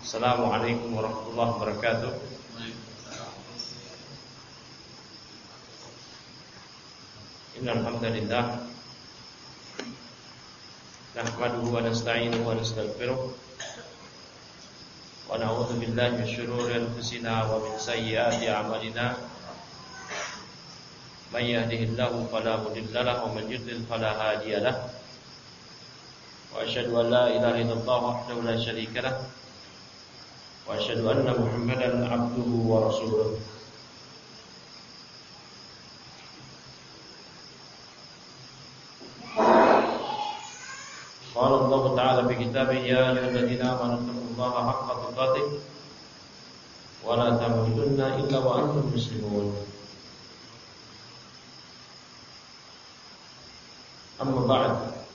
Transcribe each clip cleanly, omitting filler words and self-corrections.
Assalamualaikum warahmatullahi wabarakatuh. Innal hamdalillah nahmaduhu wa nasta'inuhu wa nastaghfiruh wa na'udzu billahi min shururi anfusina wa min sayyiati a'malina. May yahdihillahu fala mudilla lahu wa man yudlil fala hadiya lahu. Wa asyhadu an la ilaha illallah wahdahu la syarika lahu wa asyhadu anna Muhammadan abduhu wa rasuluh. Qala Allah Ta'ala fi kitabih ya ayyuhalladzina amanu taqullaha haqqa tuqatih wa la tamutunna illa wa antum muslimun. Amma ba'd.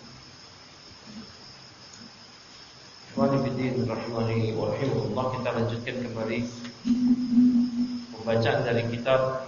Ikhwani fiddin rahimani wa rahimakumullah, kita lanjutkan kembali pembacaan dari kitab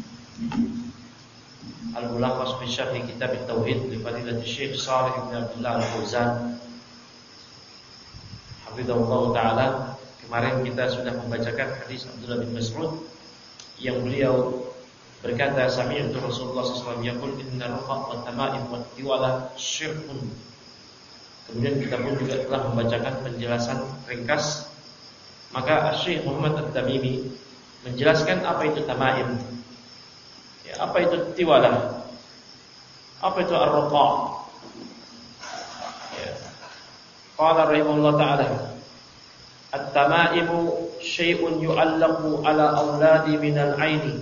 Al-Mulakhas fi Syarh Kitab At-Tauhid li Fadilatul Syekh Shalih bin Abdullah Al-Fauzan hafizahullah taala. Kemarin kita sudah membacakan hadis Abdullah bin Mas'ud yang beliau berkata, sami'tu Rasulullah sallallahu alaihi wasallam yaqul inna ruqa wa tama'im wa tiwala syirkun. Kemudian kita pun juga telah membacakan penjelasan ringkas. Maka Syekh Muhammad At-Tamimi menjelaskan apa itu tama'im, ya, apa itu tiwalah, apa itu ar-ruqa. Ya. Qala rahimahullah ta'ala, at-tama'imu syai'un yu'allaqu ala awladi minal 'aini,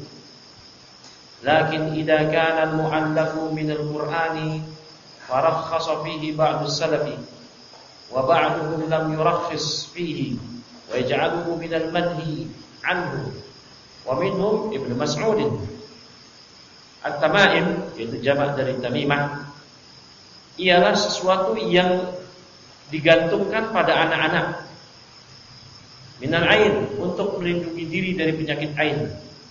lakin idza kana al-mu'allaqu minal qur'ani farakhasa fihi ba'du salafi wa ba'duhum lam yurakhis fihi wa yaj'aluhu minal manhi anhu wa minhum Ibnu Mas'ud. At-tama'im yaitu jamak dari tamimah, ialah sesuatu yang digantungkan pada anak-anak minal ain, untuk melindungi diri dari penyakit ain.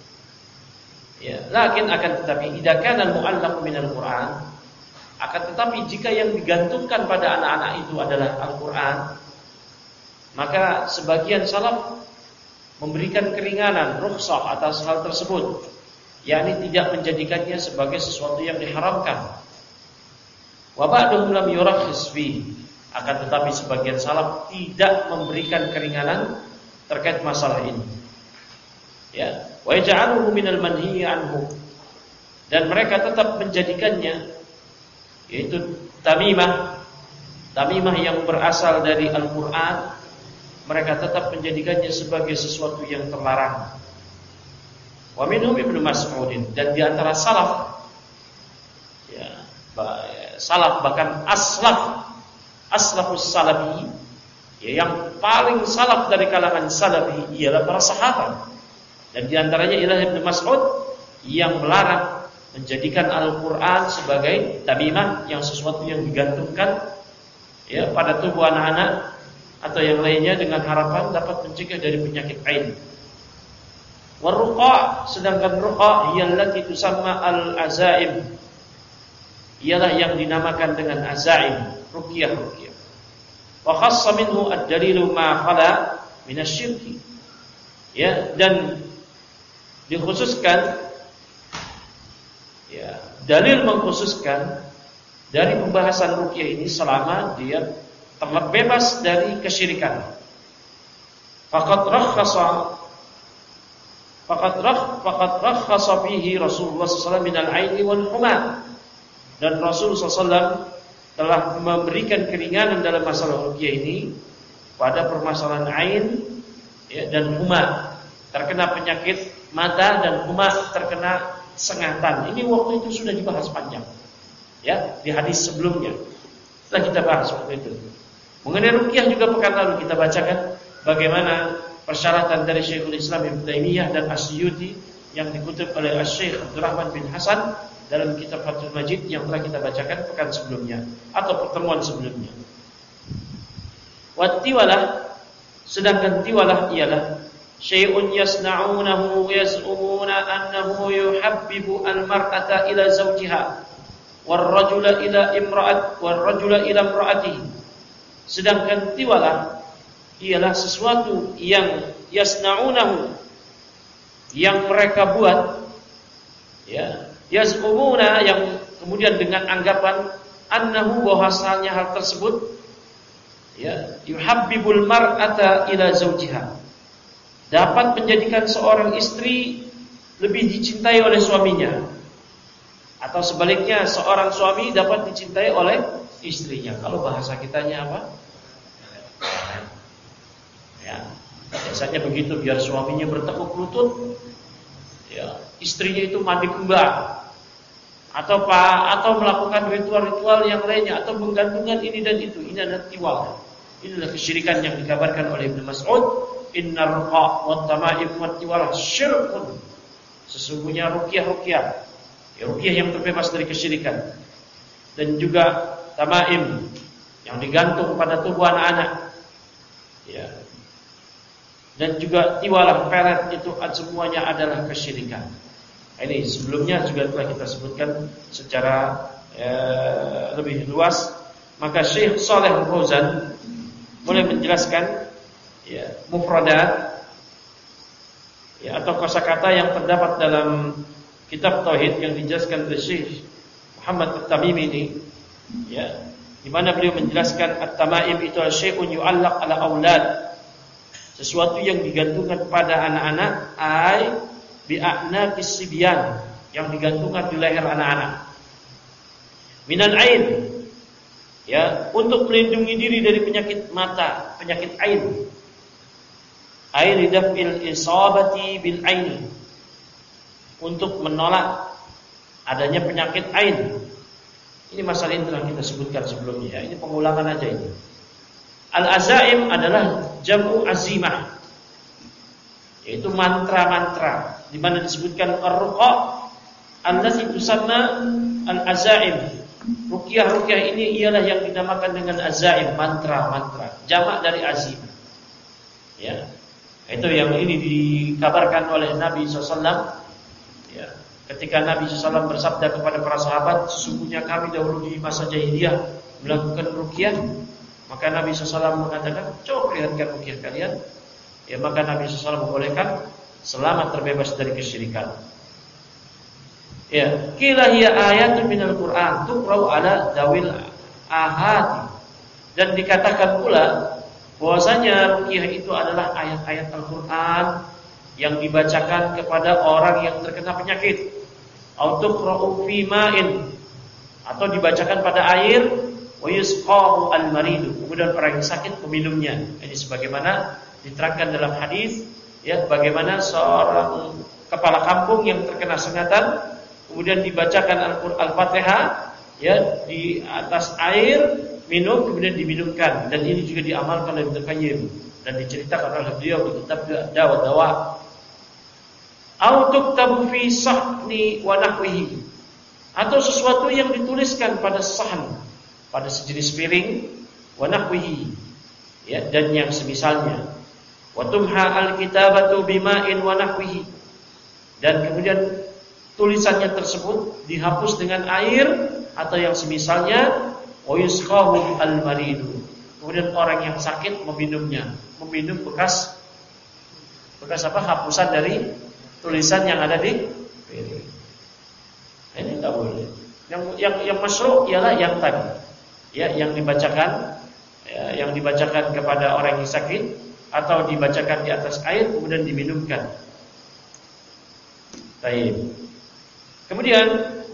Ya, lakin akan tetapi idza kana al-mu'allaq minal Qur'an, akan tetapi jika yang digantungkan pada anak-anak itu adalah Al-Qur'an, maka sebagian salaf memberikan keringanan, rukhsah atas hal tersebut, yakni tidak menjadikannya sebagai sesuatu yang diharamkan. Wa ba'duhum lam yurakhis fi, akan tetapi sebagian salaf tidak memberikan keringanan terkait masalah ini. Ya, wa yaj'aluhu minal manhi anhu, dan mereka tetap menjadikannya, yaitu tamimah yang berasal dari Al-Qur'an, mereka tetap menjadikannya sebagai sesuatu yang terlarang. Wa minhum Ibnu Mas'ud, dan di antara salaf, ya, salaf bahkan aslafus salafi, ya, yang paling salaf dari kalangan salafi ialah para sahabat. Dan di antaranya ialah Ibnu Mas'ud yang melarang menjadikan Al-Qur'an sebagai tamimah, yang sesuatu yang digantungkan, ya, pada tubuh anak-anak atau yang lainnya dengan harapan dapat mencegah dari penyakit ain. Waruqa, sedangkan ruqa allati tusamma al-azaim, ialah yang dinamakan dengan azaim, ruqyah. Wa khassa minhu ad-dalilu ma khala min asy-syirki, ya, dan dikhususkan, ya, dalil mengkhususkan dari pembahasan ruqyah ini selama dia terbebas dari kesyirikan. Faqad rakhasa fihi Rasulullah sallallahu alaihi wasallam minal aini wal huma, dan Rasul sallallahu telah memberikan keringanan dalam masalah ruqyah ini pada permasalahan ain, ya, dan huma, terkena penyakit mata, dan huma terkena sengatan. Ini waktu itu sudah dibahas panjang, ya, di hadis sebelumnya. Setelah kita bahas waktu itu mengenai ruqyah, juga pekan lalu kita bacakan bagaimana persyaratan dari Syekhul Islam Ibnu Taimiyah dan Asyuti yang dikutip oleh Syekh Abdurrahman bin Hasan dalam kitab Fathul Majid yang telah kita bacakan pekan sebelumnya atau pertemuan sebelumnya. Wa tiwalah, sedangkan tiwalah ialah syai'un yasna'unahu yaz'umuna annahu yuhabbibu al-mar'ata ila zawjiha war rajula ila imra'atihi. Sedangkan tiwalah ialah sesuatu yang yasna'unahu, yang mereka buat, ya, yaz'umuna, yang kemudian dengan anggapan annahu, bahwasanya hal tersebut, ya, yuhabbibul mar'ata ila zawjiha, dapat menjadikan seorang istri lebih dicintai oleh suaminya, atau sebaliknya seorang suami dapat dicintai oleh istrinya. Kalau bahasa kitanya apa? Ya, biasanya begitu, biar suaminya bertekuk lutut, ya, istrinya itu mandi kembang, atau melakukan ritual-ritual yang lainnya, atau menggantungkan ini dan itu. Ini adalah tiwal. Inilah kesyirikan yang dikabarkan oleh Ibnu Mas'ud, innar ruqa wat tama'im wat tiwal syirkun. Sesungguhnya ruqyah, ya, ruqyah yang terbebas dari kesyirikan, dan juga tamaim yang digantung pada tubuh anak-anak, ya, dan juga tiwalah, pelet, itu semuanya adalah kesyirikan. Ini sebelumnya juga telah kita sebutkan secara lebih luas. Maka Syekh Shalih Al-Fauzan mulai menjelaskan, ya, mufradat, ya, atau kosakata yang terdapat dalam kitab tauhid yang dijelaskan oleh Syekh Muhammad At-Tamimi ini, ya, di mana beliau menjelaskan at-tamaim itu syai'un yu'allaq ala aulad, sesuatu yang digantungkan pada anak-anak, ai bi a'naqis sibyan, yang digantungkan di leher anak-anak, minan ain, ya, untuk melindungi diri dari penyakit mata, penyakit ain, ai lidaf'il isabati bil aini, untuk menolak adanya penyakit ain. Ini masalah yang telah kita sebutkan sebelumnya, ya. Ini pengulangan aja ini. Al-azaim adalah jam'u azimah, yaitu mantra-mantra, di mana disebutkan ar-ruqa allati tusamma al-azaim. Ruqyah ini ialah yang dinamakan dengan azaim, mantra-mantra, jamak dari azim. Ya. Itu yang ini dikabarkan oleh Nabi SAW, ya. Ketika Nabi SAW bersabda kepada para sahabat, sesungguhnya kami dahulu di masa jahiliyah melakukan ruqyah, maka Nabi SAW mengatakan, coba perlihatkan ruqyah kalian. Ya, maka Nabi SAW membolehkan selamat terbebas dari kesyirikan. Ya, qila hiya ayatun minal Qur'an tuqra'u ala dawil ahad. Dan dikatakan pula bahwasanya ruqyah itu adalah ayat-ayat Al-Qur'an yang dibacakan kepada orang yang terkena penyakit, au tuqra'u fi ma'in, atau dibacakan pada air, wa yusqa'u al-maridu, kemudian orang yang sakit meminumnya. Ini sebagaimana diterangkan dalam hadis, ya, bagaimana seorang kepala kampung yang terkena sengatan, kemudian dibacakan Al-Fatihah, ya, di atas air, minum, kemudian diminumkan. Dan ini juga diamalkan oleh Ibnu Qayyim dan diceritakan oleh beliau di kitab Dawa. Au tuktabu fi sahni wa nahwihi, atau sesuatu yang dituliskan pada sahn, pada sejenis piring, wa nahwihi, ya, dan yang semisalnya. Wa tumha al-kitabatu bima'in wa nahwihi, dan kemudian tulisannya tersebut dihapus dengan air atau yang semisalnya. Wa yusqahu al-maridu, kemudian orang yang sakit meminumnya, meminum bekas apa, hapusan dari tulisan yang ada di piring. Ini tak boleh. Yang masyru' ialah yang tadi, ya, yang dibacakan, ya, yang dibacakan kepada orang yang sakit atau dibacakan di atas air kemudian diminumkan. Baik. Kemudian,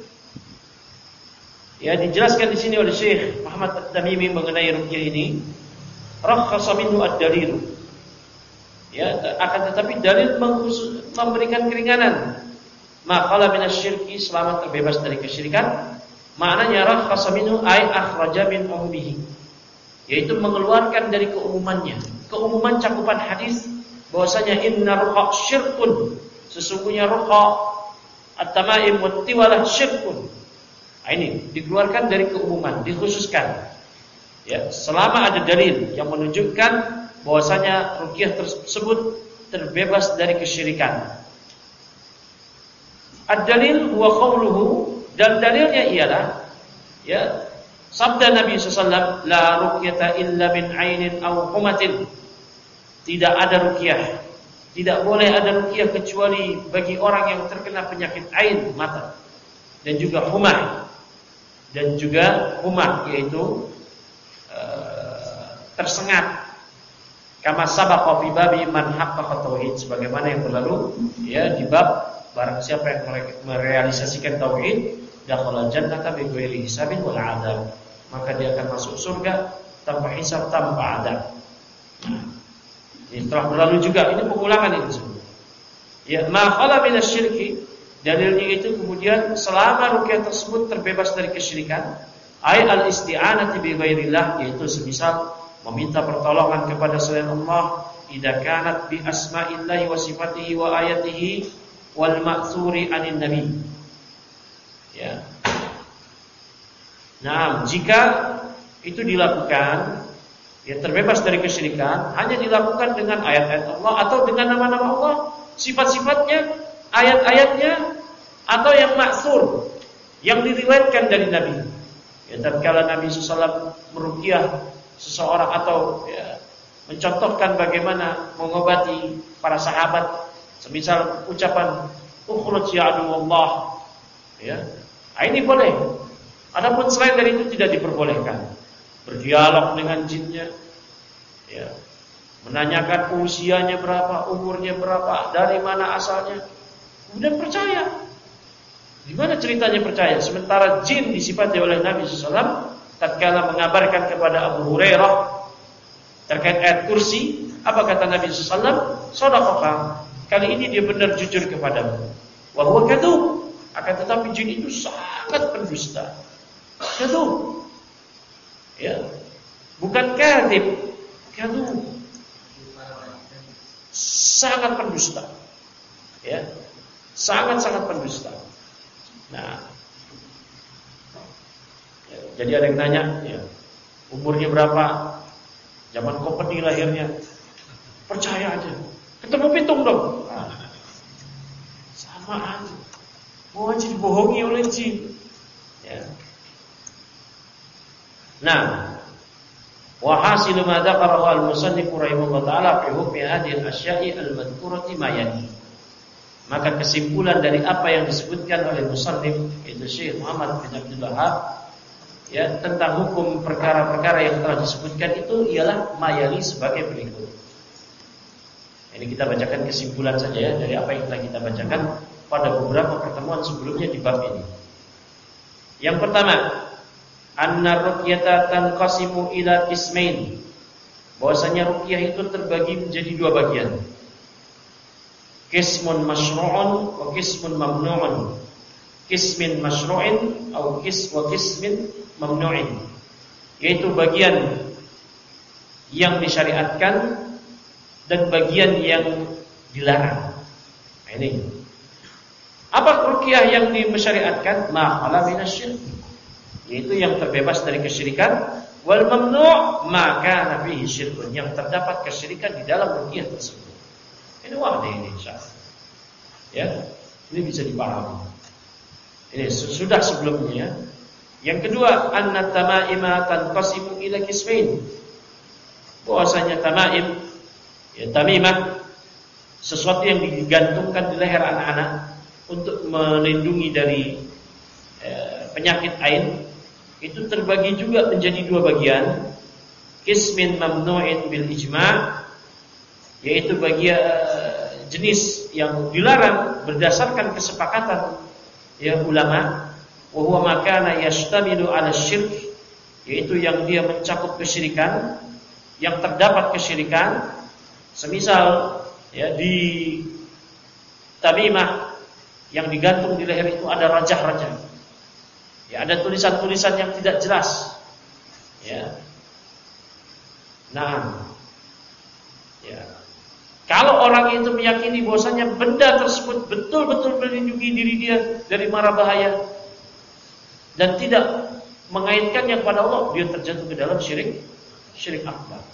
ya, dijelaskan di sini oleh Syekh Muhammad At-Tamimi mengenai ruqyah ini, rakhasa minhu ad-dalil. Ya, akan tetapi dalil memberikan keringanan. Maqala minasyirki, selamat terbebas dari kesyirikan. Maknanya rakhasa minhu ay akhraja min ummihi, yaitu mengeluarkan dari keumumannya. Keumuman cakupan hadis bahwasanya inna ruqa syirkun, sesungguhnya ruqa at-tamaim wat tiwalah syirkun. Ini dikeluarkan dari keumuman, dikhususkan. Ya, selama ada dalil yang menunjukkan bahwasanya ruqyah tersebut terbebas dari kesyirikan. Ad-dalil huwa qauluhu, dan dalilnya ialah, ya, sabda Nabi sallallahu alaihi wasallam, la ruqyata illa min ainin aw humatin, tidak ada ruqyah. Tidak boleh ada ruqyah kecuali bagi orang yang terkena penyakit ain mata dan juga humah. Dan juga humah yaitu tersengat. Kama sabaqa fi babi man haqqaqa tauhid, sebagaimana yang berlalu ya di bab barang siapa yang merealisasikan tauhid dakhala jannata bi ghairi hisabin wal adab, maka dia akan masuk surga tanpa hisab, tanpa adab. Ini telah berlalu juga, ini pengulangan ini semua. Ya, ma khala minasyirki, dalilnya itu kemudian selama ruqyah tersebut terbebas dari kesyirikan, ay al-isti'anati bi ghairillah, yaitu semisal meminta pertolongan kepada selain Allah, idza kanat bi asma'illahi wa sifatihi wa ayatihi wal ma'tsuri 'anil nabi. Ya. Nah, jika itu dilakukan, ya terbebas dari kesyirikan, hanya dilakukan dengan ayat-ayat Allah atau dengan nama-nama Allah, sifat-sifatnya, ayat-ayatnya, atau yang maksur, yang diriwayatkan dari Nabi. Ya, tatkala Nabi SAW meruqyah seseorang atau ya, mencontohkan bagaimana mengobati para sahabat, semisal ucapan ukhruj ya aduwallah, ya, ini boleh. Adapun selain dari itu tidak diperbolehkan. Berdialog dengan jinnya, ya, menanyakan usianya berapa, umurnya berapa, dari mana asalnya, kemudian percaya. Gimana ceritanya percaya? Sementara jin disifati oleh Nabi SAW tatkala mengabarkan kepada Abu Hurairah terkait ayat kursi, apa kata Nabi SAW? Shadaqaka, kali ini dia benar jujur kepadamu. Wa huwa kadzub, akan tetapi jin itu sangat pendusta. Kadzub, ya, bukan kadzib, kadzub, sangat pendusta, ya, sangat pendusta. Nah, ya, jadi ada yang nanya, ya, umurnya berapa, zaman Kompeni lahirnya, percaya aja, ketemu pitung dong, nah, sama aja, mau aja dibohongi oleh jin, ya. Nah, wa hasilu ma dzakarahu al-musannif rahimahullah taala fi hukmi hadhihi al-asya'i al-madhkurati ma yani. Maka kesimpulan dari apa yang disebutkan oleh musannif, yaitu Syekh Muhammad bin Abdul Wahhab, ya, tentang hukum perkara-perkara yang telah disebutkan itu ialah mayali sebagai berikut. Ini kita bacakan kesimpulan saja ya dari apa yang telah kita bacakan pada beberapa pertemuan sebelumnya di bab ini. Yang pertama, anna ruqyata tanqasimu ila qismain, bahwasanya ruqyah itu terbagi menjadi dua bagian. Qismun masyru'un wa qismun mamnu'un. Qismin masyru'in atau qismin mamnu'in, yaitu bagian yang disyariatkan dan bagian yang dilarang. Nah, ini. Apa ruqyah yang disyariatkan? Ma khala minasyirk, yaitu yang terbebas dari kesyirikan. Wal mamnu' ma kana fihi syirkun, yang terdapat kesyirikan di dalam ruqyah tersebut. Ini wadah ini insyaallah. Ya, ini bisa dipahami. Ini sudah sebelumnya ya. Yang kedua, anna tama'ima tanqasimu ila qismain. Bahwasanya tamaim, ya, tamimah, sesuatu yang digantungkan di leher anak-anak untuk melindungi dari penyakit ain, itu terbagi juga menjadi dua bagian. Qismin mamnu'in bil ijma', yaitu bagian jenis yang dilarang berdasarkan kesepakatan ya ulama, wa huwa ma kana yashtamilu 'ala syirk, yaitu yang dia mencakup kesyirikan, yang terdapat kesyirikan, semisal ya di tamimah yang digantung di leher itu ada rajah-rajah. Ya, ada tulisan-tulisan yang tidak jelas. Ya. Nah, ya. Kalau orang itu meyakini bahwasanya benda tersebut betul-betul melindungi diri dia dari mara bahaya dan tidak mengaitkannya kepada Allah, dia terjatuh ke dalam syirik akbar.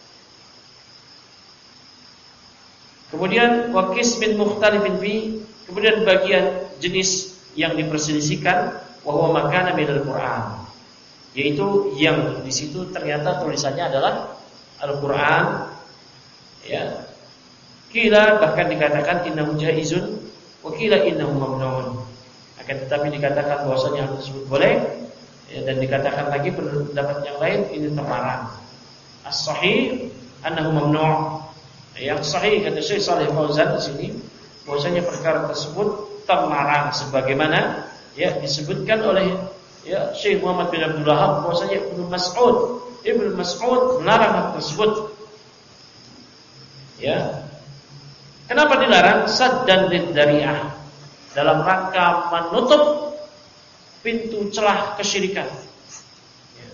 Kemudian wa qismin mukhtalifin fi, kemudian bagian jenis yang diperselisihkan, wa huwa makana minal Qur'an, yaitu yang di situ ternyata tulisannya adalah Al-Qur'an, ya, Qila bahkan dikatakan innahu jaizun wa qila innahu mamnuun. Akan tetapi dikatakan bahwasanya hal tersebut boleh, ya, dan dikatakan lagi pendapat yang lain ini terlarang. As-sahih annahu mamnu'. Yang sahih kata Syekh Shalih Fauzan di sini bahwasanya perkara tersebut terlarang sebagaimana ya disebutkan oleh ya Syekh Muhammad bin Abdul Wahhab bahwasanya Ibnu Mas'ud melarang hal tersebut. Ya. Kenapa dilarang? Saddan lid-dari'ah, dalam rangka menutup pintu celah kesyirikan. Ya.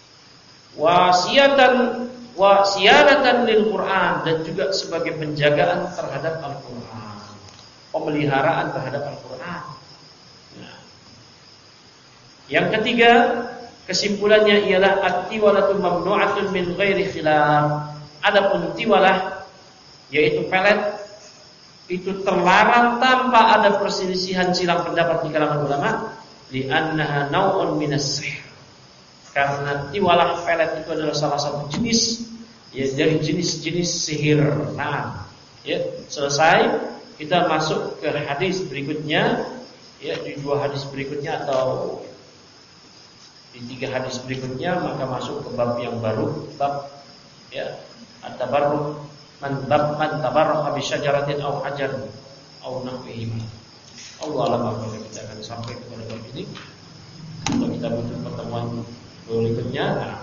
Wa siyanatan lil Quran, dan juga sebagai penjagaan terhadap Al-Quran, pemeliharaan terhadap Al-Quran. Nah. Yang ketiga, kesimpulannya ialah at-tiwalatu mamnu'atun min ghairi khilaf. Adapun tiwalah, yaitu pelet, itu terlarang tanpa ada perselisihan silang pendapat di kalangan ulama, li'annaha naw'un minas sihr. Karena tiwalah pelet itu adalah salah satu jenis ya dari jenis-jenis sihir. Nah, ya, selesai kita masuk ke hadis berikutnya, ya, di 2 hadis berikutnya atau di 3 hadis berikutnya, maka masuk ke bab yang baru, bab ya at-tabarruk man tabarraka bi syajaratin aw hajar aw nahwihi. Allah alam apakah kita akan sampai kepada bab ini atau kita butuh pertemuan berikutnya. Nah,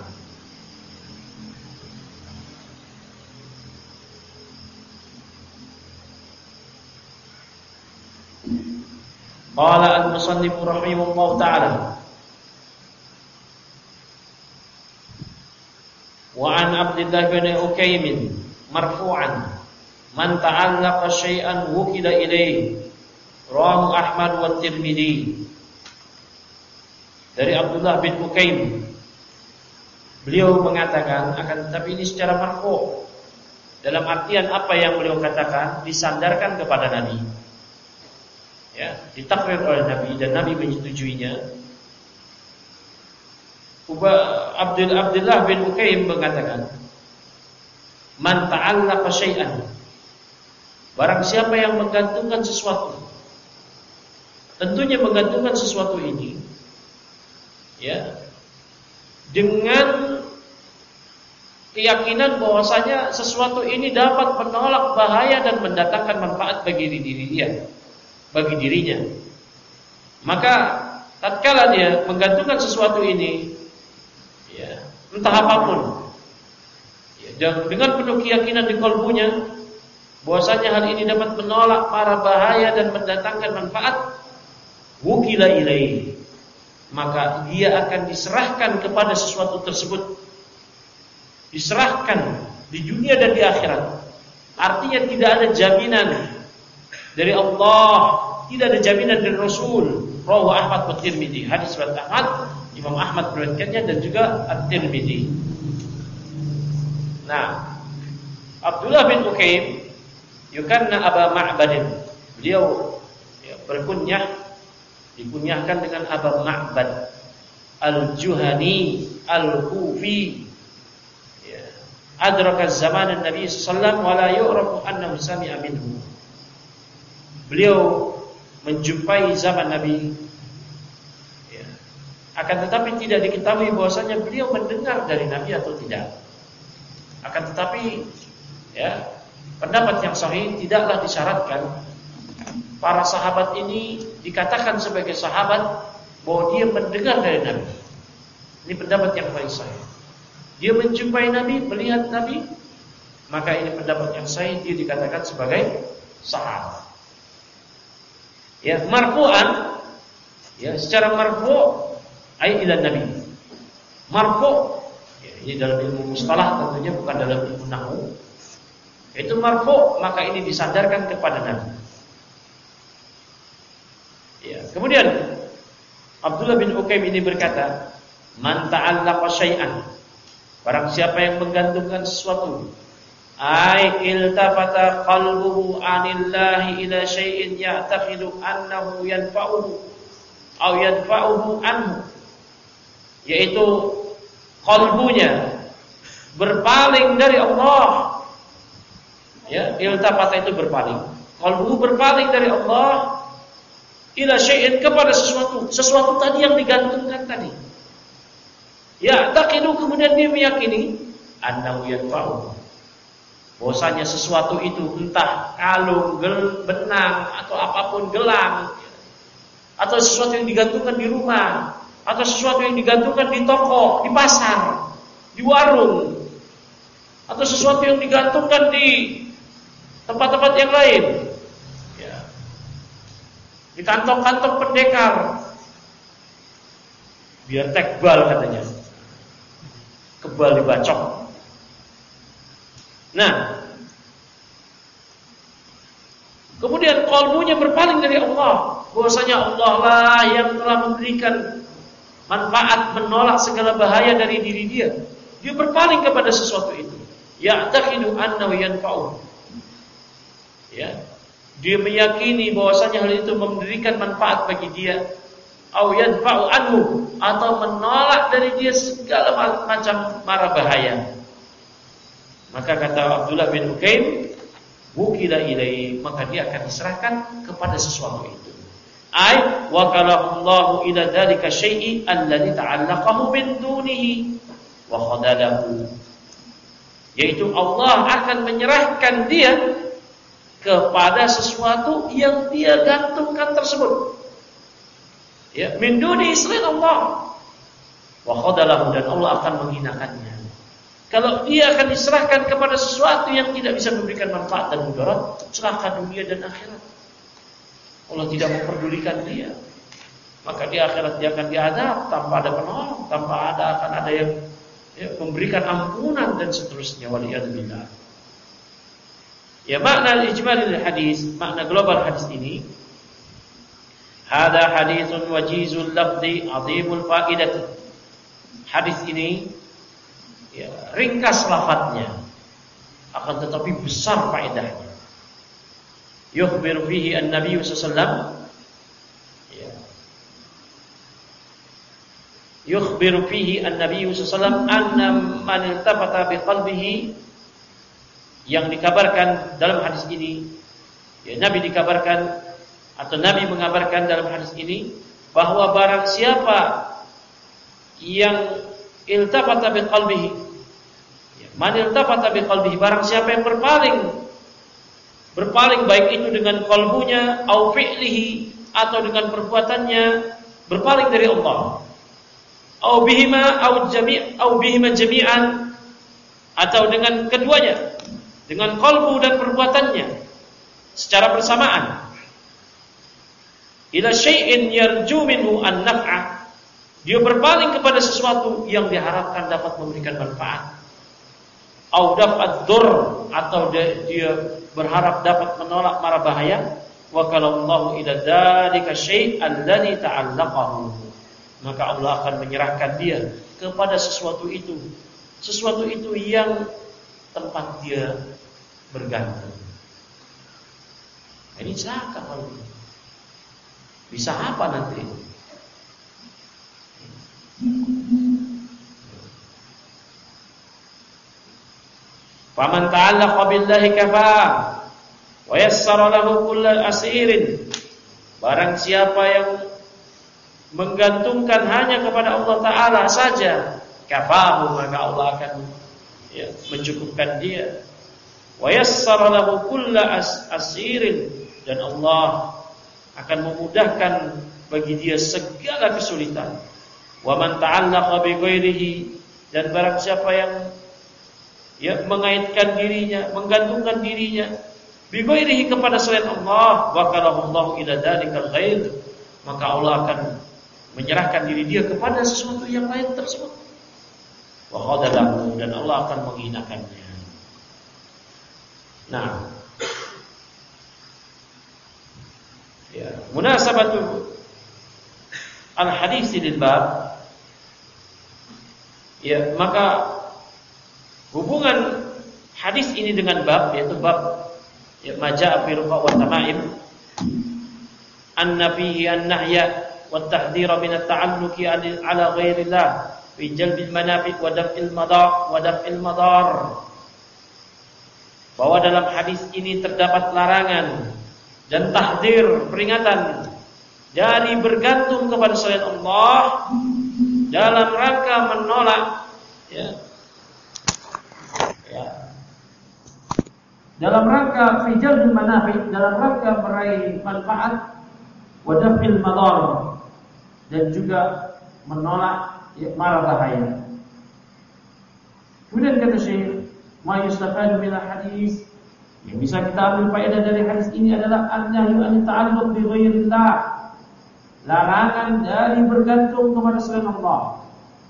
qala al-musannif rahimahullah ta'ala wa an Abdullah bin Ukaym marfu'an man ta'allaqa syai'an wukila ilayhi, rawahu Ahmad wa Tirmidzi. Dari Abdullah bin Ukaym, beliau mengatakan, akan tetapi ini secara marfu', dalam artian apa yang beliau katakan disandarkan kepada Nabi, ya, ditakrir oleh Nabi dan Nabi menyetujuinya. Abdullah bin Ukaym mengatakan, man ta'allaqa syai'an, barang siapa yang menggantungkan sesuatu. Tentunya menggantungkan sesuatu ini, ya, dengan keyakinan bahwasanya sesuatu ini dapat menolak bahaya dan mendatangkan manfaat bagi dirinya. Maka tatkala dia menggantungkan sesuatu ini, ya, entah apapun, ya, dan dengan penuh keyakinan di kalbunya bahwasanya hal ini dapat menolak para bahaya dan mendatangkan manfaat, wukila ilaihi, maka dia akan diserahkan kepada sesuatu tersebut, diserahkan di dunia dan di akhirat. Artinya tidak ada jaminan dari Allah, tidak ada jaminan dari Rasul. Rawahu Ahmad wa Tirmidzi, hadis riwayat Ahmad, Imam Ahmad meriwayatkannya dan juga At-Tirmidzi. Nah, Abdullah bin Ukaym yukanna Aba Ma'bad, beliau ya, dikunyahkan dengan Aba Ma'bad Al-Juhani Al-Kufi, ya, adraka zaman Nabi sallallahu alaihi wasallam wa la yu'rafu annahu sami'a minhu. Beliau menjumpai zaman Nabi, ya, akan tetapi tidak diketahui bahwasanya beliau mendengar dari Nabi atau tidak. Akan tetapi, ya, pendapat yang sahih tidaklah disyaratkan para sahabat ini dikatakan sebagai sahabat bahwa dia mendengar dari Nabi. Ini pendapat yang paling sahih. Dia menjumpai Nabi, melihat Nabi, maka ini pendapat yang sahih, dia dikatakan sebagai sahabat. Ya, marfu'an, ya, secara marfu' ai ila Nabi. Marfu', ya, ini dalam ilmu mustalah, tentunya bukan dalam ilmu nahwu. Itu marfu', maka ini disandarkan kepada Nabi. Ya, kemudian Abdullah bin Ukaym ini berkata, man ta'allaqa syai'an, barang siapa yang menggantungkan sesuatu, ai iltafata qalbuhu anillahi ila syai'in ya'taqidu annahu yanfa'uhu aw yadfa'uhu anhu, yaitu qalbunya berpaling dari Allah, ya, iltafata itu berpaling. Qalbuhu berpaling dari Allah ila syai'in kepada sesuatu tadi yang digantungkan tadi. Ya, taqidu kemudian dia meyakini annahu yanfa'u. Bahwasanya sesuatu itu entah kalung, benang atau apapun, gelang, atau sesuatu yang digantungkan di rumah, atau sesuatu yang digantungkan di toko, di pasar, di warung, atau sesuatu yang digantungkan di tempat-tempat yang lain, ya, di kantong-kantong pendekar, biar tekbal katanya, kebal dibacok. Nah, kemudian qalbunya berpaling dari Allah, bahwasanya Allah lah yang telah memberikan manfaat, menolak segala bahaya dari diri dia. Dia berpaling kepada sesuatu itu. Ya'taqidu annahu yanfa'u. Ya. Dia meyakini bahwasanya hal itu memberikan manfaat bagi dia. Au yanfa'u anhu, atau menolak dari dia segala macam mara bahaya. Maka kata Abdullah bin Ukaim, wukila ilaihi, maka dia akan diserahkan kepada sesuatu itu. Ai wakalahu Allahu ila dzalika syai'i alladzi ta'allaqahu min dunihi wa khadalahu. Yaitu Allah akan menyerahkan dia kepada sesuatu yang dia gantungkan tersebut. Ya, min duni selain Allah. Wa khadalahu, dan Allah akan menghinakannya. Kalau dia akan diserahkan kepada sesuatu yang tidak bisa memberikan manfaat dan mudarat, celaka dunia dan akhirat. Allah tidak memperdulikan dia. Maka di akhirat dia akan diadab tanpa ada penolong, tanpa akan ada yang memberikan ampunan dan seterusnya. Waliyadzubillah. Ya, makna ijmalil hadis, makna global hadis ini, hada haditsun wajizul lafzi azimul faidati. Hadis ini, ya, ringkas lafadznya, akan tetapi besar faedahnya. Yukhbiru fihi an-nabiy sallallahu alaihi wasallam, ya. Yukhbiru fihi an-nabiy sallallahu alaihi wasallam anna man iltafata biqalbihi, yang dikabarkan dalam hadis ini, ya, Nabi dikabarkan atau Nabi mengabarkan dalam hadis ini bahwa barang siapa yang iltafata biqalbihi, man iltafata biqalbihi, barang siapa yang berpaling baik itu dengan qalbunya au fi'lihi, atau dengan perbuatannya, berpaling dari Allah, au bihima jami'an, atau dengan keduanya, dengan qalbu dan perbuatannya secara bersamaan, ila syai'in yarju minhu an-naf'a, dia berpaling kepada sesuatu yang diharapkan dapat memberikan manfaat, au daf'ad dzurr, atau dia berharap dapat menolak mara bahaya, wa kallallahu ila dzalika syai' alladzi ta'allaqahu, maka Allah akan menyerahkan dia kepada sesuatu itu yang tempat dia bergantung. Ini celaka kalau bisa apa nanti? Faman ta'allaqa billahi kafaa wa yassara lahu kullal asirin, barang siapa yang menggantungkan hanya kepada Allah Ta'ala saja, kafahu, maka Allah akan, ya, mencukupkan dia. Wa yassara lahu kullal asirin, dan Allah akan memudahkan bagi dia segala kesulitan. Wa man ta'allaqa bi ghairihi, dan barang siapa yang, ya, mengaitkan dirinya, menggantungkan dirinya bi ghairihi kepada selain Allah, wakalahu Allahu ila dzalikal ghair, maka Allah akan menyerahkan diri dia kepada sesuatu yang lain tersebut. Wa khadalahu, dan Allah akan menghinakannya. Nah, ya, munasabatu al-hadis lil bab, ya, maka hubungan hadis ini dengan bab, yaitu bab, ya, maja'a fi ruqa wa tamaim, anna fihi an-nahya wa at-tahdhira min at-ta'alluqi 'ala ghairillah fi jalbil manafi' wa daf'il madar. bahwa dalam hadis ini terdapat larangan dan tahdzir, peringatan dari bergantung kepada selain Allah dalam rangka menolak dalam rangka fijalul manafi, dalam rangka meraih manfaat, wa daf'il madar, dan juga menolak mara bahaya. Kemudian kata Syekh, ma yustafadu min hadis, yang bisa kita ambil faedah dari hadis ini adalah an-nahyu an ta'alluq bi ghairillah, larangan dari bergantung kepada selain Allah.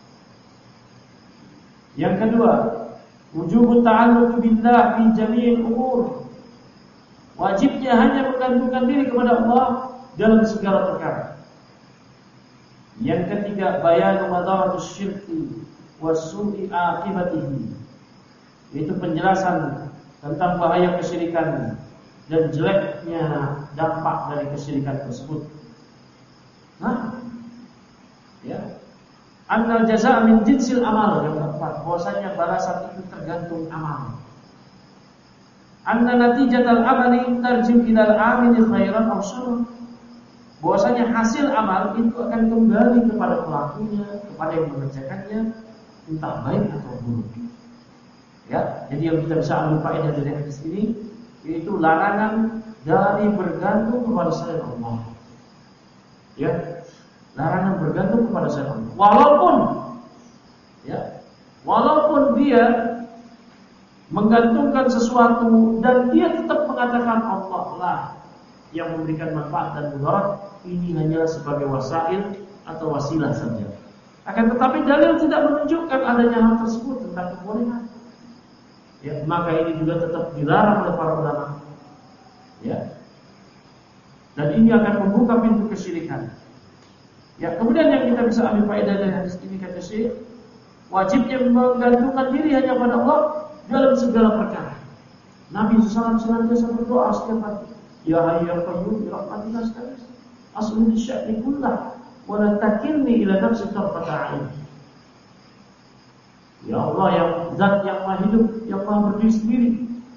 Yang kedua, wujub ta'alluq billah fi jami'il umur, wajibnya hanya bergantungkan diri kepada Allah dalam segala perkara. Yang ketiga, bayanu madaratus syirki wa su'i aqibatihi, yaitu penjelasan tentang bahaya kesyirikan dan jeleknya dampak dari kesyirikan tersebut. Annal jazaa' min jinsil amal, yang keempat, bahwasanya balasan itu tergantung amal. Anna natijatal amali tarji'u ilal amili khairan aw syarran, bahwasanya hasil amal itu akan kembali kepada pelakunya, kepada yang mengerjakannya, entah baik atau buruk. Ya, jadi yang kita bisa ambil faedah dari hadis ini yaitu larangan dari bergantung kepada selain Allah. Ya, larangan bergantung kepada selain Allah. Walaupun dia menggantungkan sesuatu dan dia tetap mengatakan Allah lah yang memberikan manfaat dan mudarat, ini hanyalah sebagai wasail atau wasilah saja. Akan tetapi dalil tidak menunjukkan adanya hal tersebut tentang kebolehan. Ya, maka ini juga tetap dilarang oleh para ulama. Ya. Dan ini akan membuka pintu kesyirikan. Ya, kemudian yang kita bisa ambil faedah dari hadis ini, kata Syekh, wajibnya menggantungkan diri hanya pada Allah dalam segala perkara. Nabi SAW senantiasa berdoa setiap hari, ya hayyu ya qayyum bi rahmatika astaghfir, aslih li sya'ni kullah wa la takilni ila nafsi tarfata 'ain. Ya Allah, yang zat yang maha hidup, yang maha berdiri sendiri,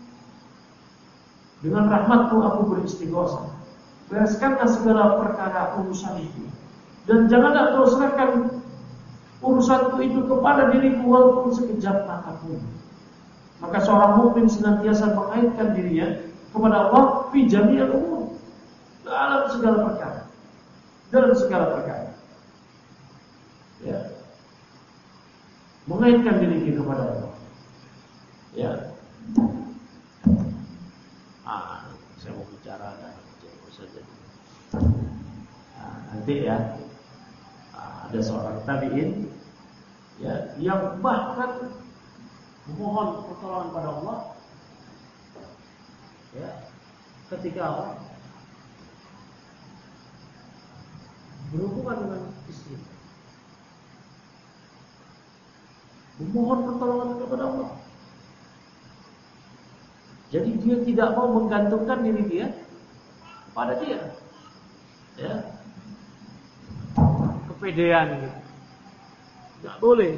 dengan rahmat-Mu aku beristighosah, bereskanlah segala perkara urusan itu, dan janganlah Kau serahkan urusanku itu kepada diriku walaupun sekejap mata pun. Maka seorang mukmin senantiasa mengaitkan dirinya kepada Allah fi jami'il umur, dalam segala perkara, dalam segala perkara. Ya, mengaitkan diri kita kepada Allah. Ya. Saya mau bicara saja. Nanti ya, ada seorang tabi'in, ya, yang bahkan memohon pertolongan pada Allah, ya, ketika berhubungan dengan istri. Memohon pertolongan kepada Allah. Jadi dia tidak mau menggantungkan diri dia pada dia. Ya. Kepedean gitu. Enggak boleh.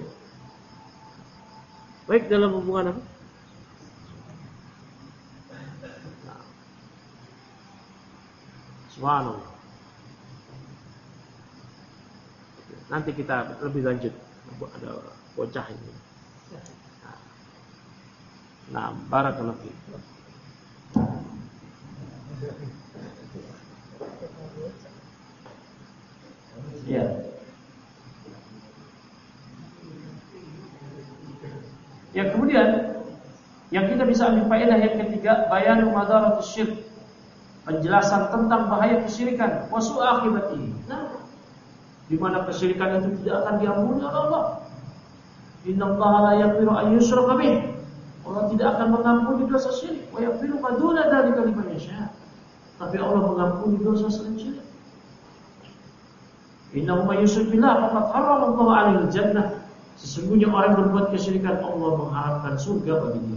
Baik dalam hubungan apa? Nah. Subhanallah. Nanti kita lebih lanjut. Ada bocah ini. Nah, barakallahu fiik. Ya. Ya, kemudian yang kita bisa ambil faedah yang ketiga, bayanu madaratus syirk, penjelasan tentang bahaya kesyirikan, wa su'u aqibatihi. Nah, di mana kesyirikan itu tidak akan diampuni oleh Allah. Innallaha la yaghfiru an yushraka bih. Allah tidak akan mengampuni dosa syirik. Wa yaghfiru ma duna dzalika liman yasha. Tapi Allah mengampuni dosa selain syirik. Innahu may yusyrik billah faqad harrama Allahu 'alaihi jannah. Sesungguhnya orang berbuat kesyirikan, Allah mengharapkan surga bagi dia.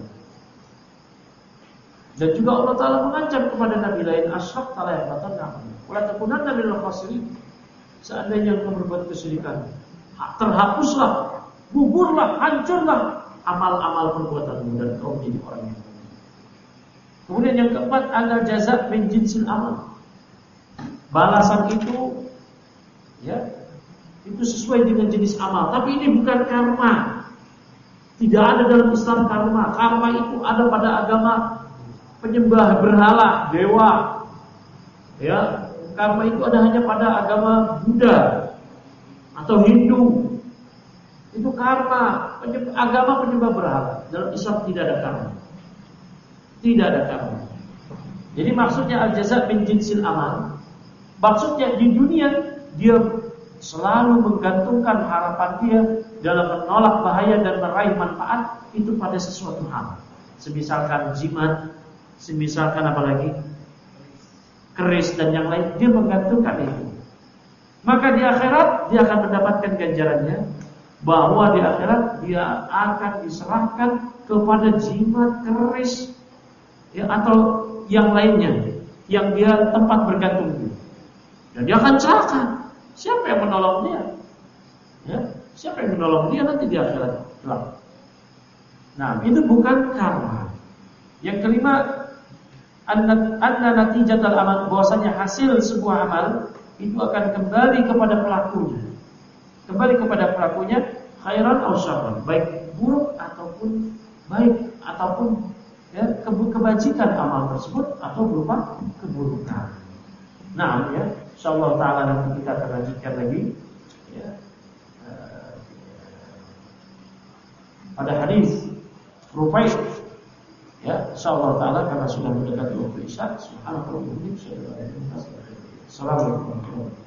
Dan juga Allah Ta'ala mengancam kepada Nabi lain, asyrakta la yahbatanna wa la takunanna minal khasirin. Seandainya engkau berbuat kesyirikan, terhapuslah, gugurlah, hancurlah amal-amal perbuatanmu dan kau menjadi orang yang Kemudian yang keempat, ada jazaa min jinsil amal. Balasan itu ya, itu sesuai dengan jenis amal. Tapi ini bukan karma. Tidak ada dalam Islam karma. Karma itu ada pada agama penyembah berhala, dewa. Ya, karma itu ada hanya pada agama Buddha atau Hindu. Itu karma, agama penyembah berhala. Dalam Islam tidak ada karma. Tidak ada karma. Jadi maksudnya al-jazaa min jinsil amal. Maksudnya di dunia dia selalu menggantungkan harapan dia dalam menolak bahaya dan meraih manfaat itu pada sesuatu hal. Semisalkan jimat, semisalkan apalagi keris dan yang lain, dia menggantungkan itu. Maka di akhirat dia akan mendapatkan ganjarannya, bahwa di akhirat dia akan diserahkan kepada jimat, keris, ya, atau yang lainnya yang dia tempat bergantung dia. Dan dia akan celaka. Siapa yang menolong dia? Ya, siapa yang menolong dia nanti di akhirat kelak. Nah, itu bukan karma. Yang kelima, anna natijatal amal, bahwasanya hasil sebuah amal itu akan kembali kepada pelakunya. Kembali kepada pelakunya, khairan aw syarran, baik buruk ataupun baik, ataupun ya, kebajikan amal tersebut atau berupa keburukan. Nah, ya, insyaallah taala nanti kita akan lanjutkan lagi ya, pada hadis Rufai, ya, insyaallah taala karena sudah mendekati waktu Isya. Subhanallah. Assalamualaikum warahmatullahi wabarakatuh.